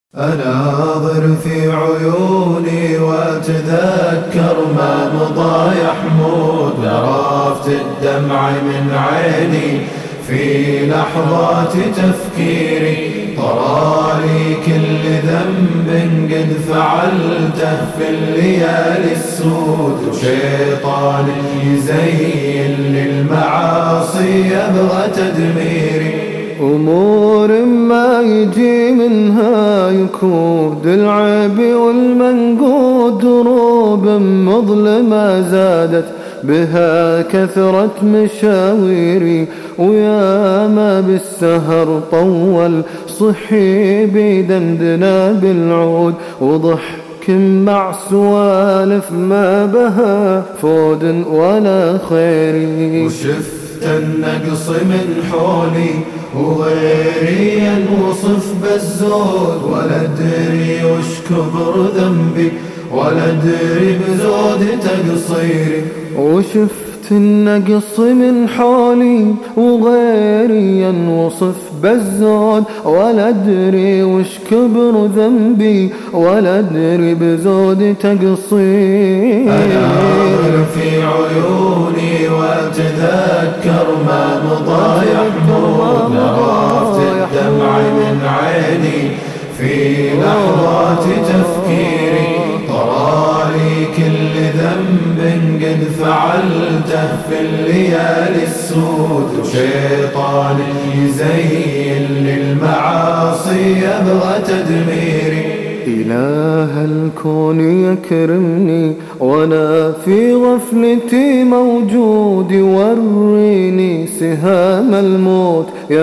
أناظر في عيوني وأتذكر ما مضى يا حمود، ذرفت الدمع من عيني في لحظات تفكيري، طرالي كل ذنب قد فعلته في الليالي السود، وشيطان يزين للمعاصي يبغى تدميري. أمور ما يجي منها يكود العيب والمنقود، دروب مظلمة زادت بها كثرة مشاويري، ويا ما بالسهر طول صحي بيدندنا بالعود، وضحك مع سوالف ما بها فود ولا خيري. وشفت النقص من حولي وغيري ينوصف بالزود، ولا أدري وش كبر ذنبي ولا أدري بزود تقصيري. وشفت النقص من حولي وغيري ينوصف بالزود، ولا أدري وش كبر ذنبي ولا أدري بزود تقصيري. أناظر في عيوني وأتذكر ما مضى يا حمود، ذرفت الدمع من عيني في لحظات تفكيري، طرالي كل ذنب قد فعلته في الليالي السود، وشيطان يزين للمعاصي يبغى تدميري. إله الكون يكرمني وأنا في غفلتي موجود، يوريني سهام الموت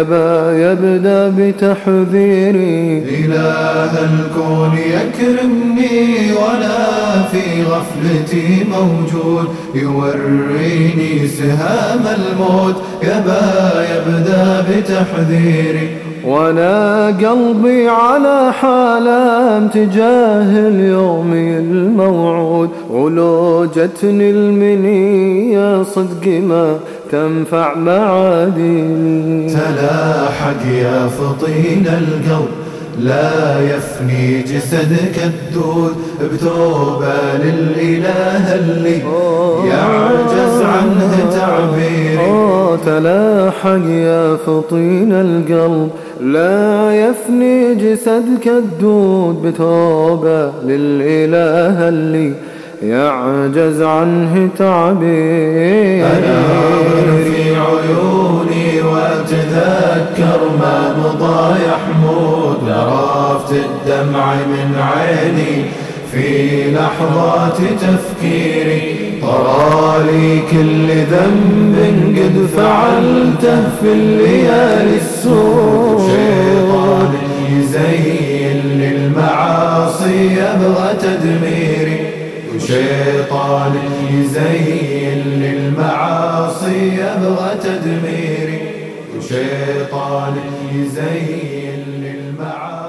يبدأ بتحذيري. إله الكون يكرمني وأنا في غفلتي موجود، يوريني سهام الموت يبدأ بتحذيري. وانا قلبي على حالة تجاه اليوم الموعود، ولو جتني المنية صدق ما تنفع معادي. تلاحق يا فطين القلب لا يفني جسدك الدود، بتوبة للإله اللي يعجز عنه تعبيري. تلاحق يا فطين القلب لا يفني جسدك الدود، بتوبة للإله اللي يعجز عنه تعبيري. أناظر في عيوني وأتذكر ما مضى يا حمود، ذرفت الدمع من عيني في لحظات تفكيري، طرالي كل ذنب قد فعلته في الليالي السود، شيطان يزين للمعاصي يبغى تدميري. وشيطان يزين للمعاصي يبغى تدميري. وشيطان يزين للمعاصي